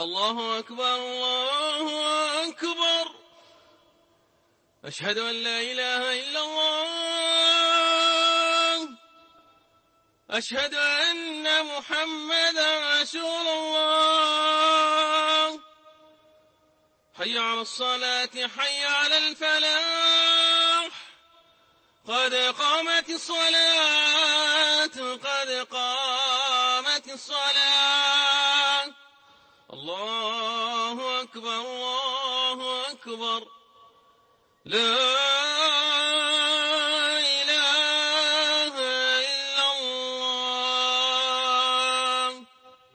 الله أكبر الله أكبر. أشهد أن لا إله إلا الله. أشهد أن محمدا رسول الله. حي على الصلاة حي على الفلاح. قد قامت الصلاة قد قامت الصلاة. الله أكبر الله أكبر. لا إله إلا الله.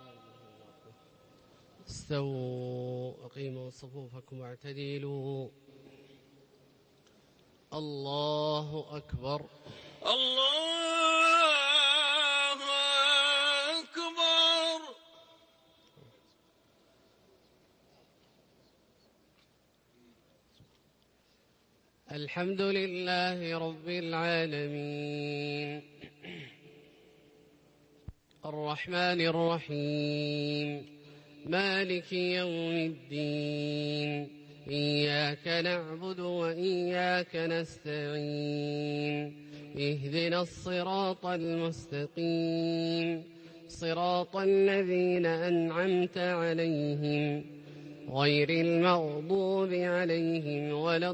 استووا أقيموا صفوفكم واعتدلوا. الله أكبر الله أكبر. الحمد لله رب العالمين الرحمن الرحيم مالك يوم الدين. إياك نعبد وإياك نستعين. اهدنا الصراط المستقيم صراط الذين أنعمت عليهم غير المغضوب عليهم ولا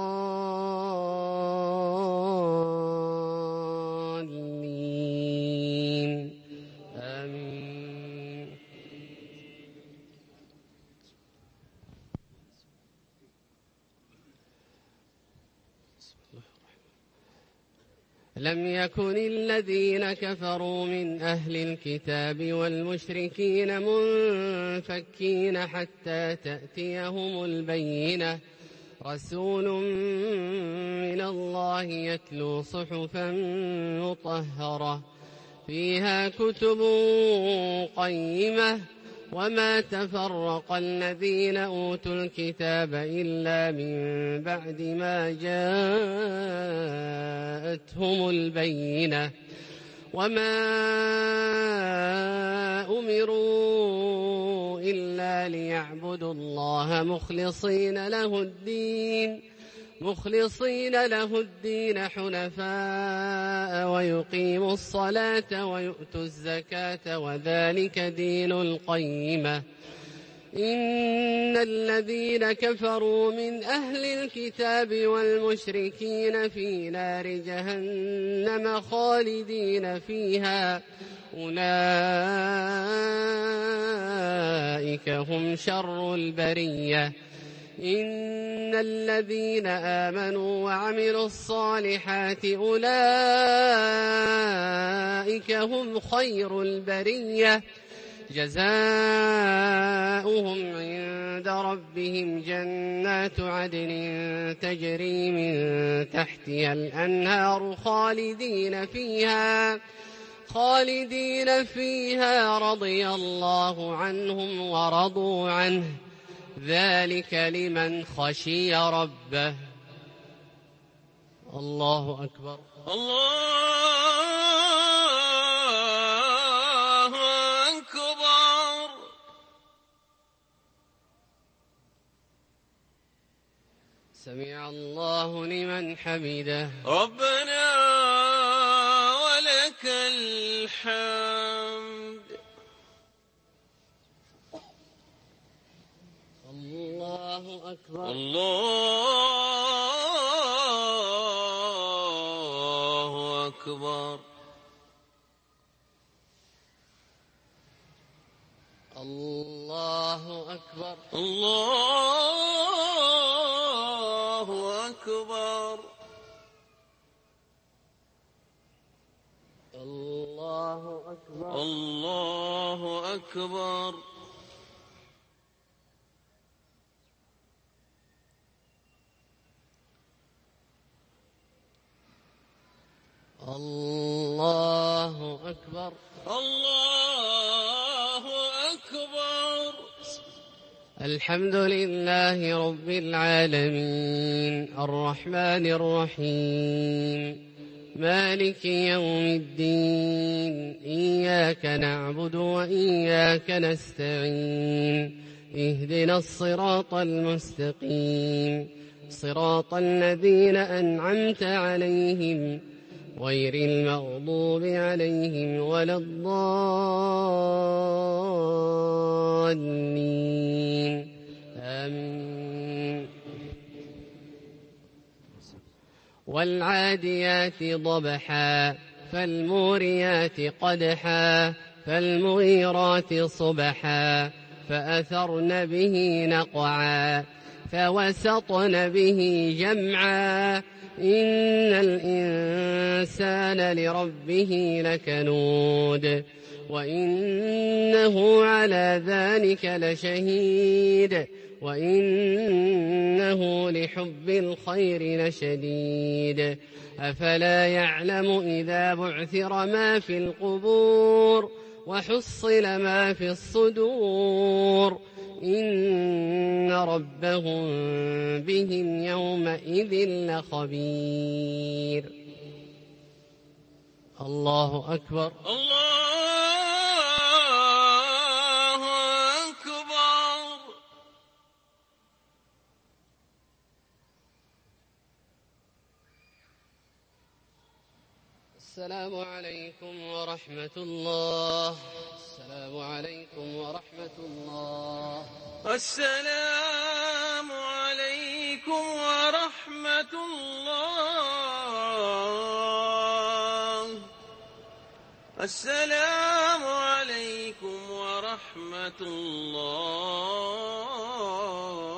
الضالين. آمين. لم يكن الذين كفروا من أهل الكتاب والمشركين منفكين حتى تأتيهم البينة. رسول من الله يتلو صحفا مطهرة فيها كتب قيمة. وما تفرق الذين أوتوا الكتاب إلا من بعد ما جاءتهم البينة. وما أمروا إلا ليعبدوا الله مخلصين له الدين حنفاء ويقيموا الصلاة ويؤتوا الزكاة وذلك دين القيمة. إن الذين كفروا من أهل الكتاب والمشركين في نار جهنم خالدين فيها أولئك هم شر البرية. إن الذين آمنوا وعملوا الصالحات أولئك هم خير البرية. جزاؤهم عند ربهم جنات عدن تجري من تحتها الأنهار خالدين فيها رضي الله عنهم ورضوا عنه ذلك لمن خشي ربه. الله أكبر الله أكبر. سمع الله لمن حمده. ربنا ولك الحمد. الله أكبر الله أكبر. الله أكبر الله أكبر. الله أكبر الله أكبر. الله أكبر الله أكبر. الحمد لله رب العالمين الرحمن الرحيم مالك يوم الدين. إياك نعبد وإياك نستعين. اهدنا الصراط المستقيم صراط الذين أنعمت عليهم غير المغضوب عليهم ولا الضالين آمين. والعاديات ضبحا فالموريات قدحا فالمغيرات صبحا فأثرن به نقعا فوسطن به جمعا إن الإنسان لربه لكنود وإنه على ذلك لشهيد وإنه لحب الخير لشديد أفلا يعلم إذا بعثر ما في القبور وحصل ما في الصدور إن ربهم بهم يومئذ لخبير. الله أكبر. الله أكبر. السلام عليكم ورحمة الله. السلام عليكم ورحمة الله. السلام عليكم ورحمة الله. السلام عليكم ورحمة الله.